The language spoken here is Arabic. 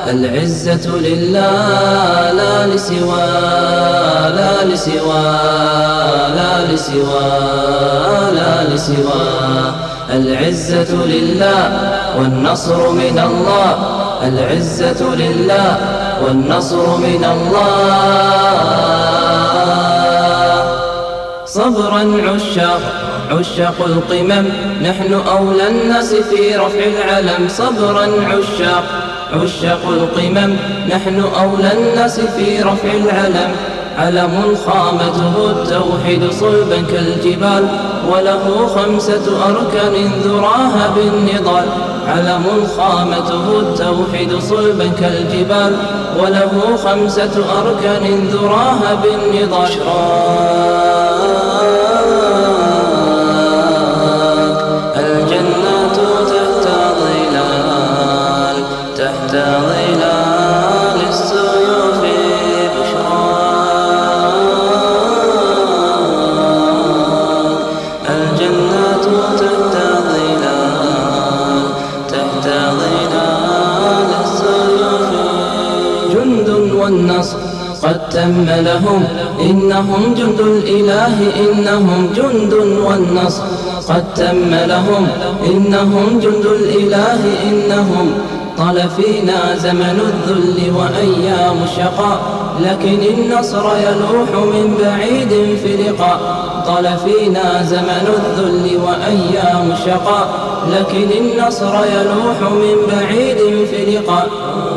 العزة لله لا لسوى لا لسوى لا لسوى لا لسوى. العزة لله والنصر من الله، العزة لله والنصر من الله. صبرا عشاق القمم، نحن أولى الناس في رفع العلم. صبرا عشاق القمم، نحن أولى الناس في رفع العلم. علم خامته التوحيد صلبا كالجبال، وله 5 أركان ذراها بالنضال. علم خامته التوحيد صلبا كالجبال، وله 5 أركان ذراها بالنضال. الجنات تحت ظلال السيوف بشراك. الجنات تحت ظلال السيوف. جند والنصر قد تم لهم، إنهم جند الإله، إنهم جند والنصر قد تم لهم، إنهم جند الإله. إنهم طال فينا زمن الذل وأيام الشقاء، لكن النصر يلوح من بعيد في لقاء. طال فينا زمن الذل وأيام الشقاء، لكن النصر يلوح من بعيد في لقاء.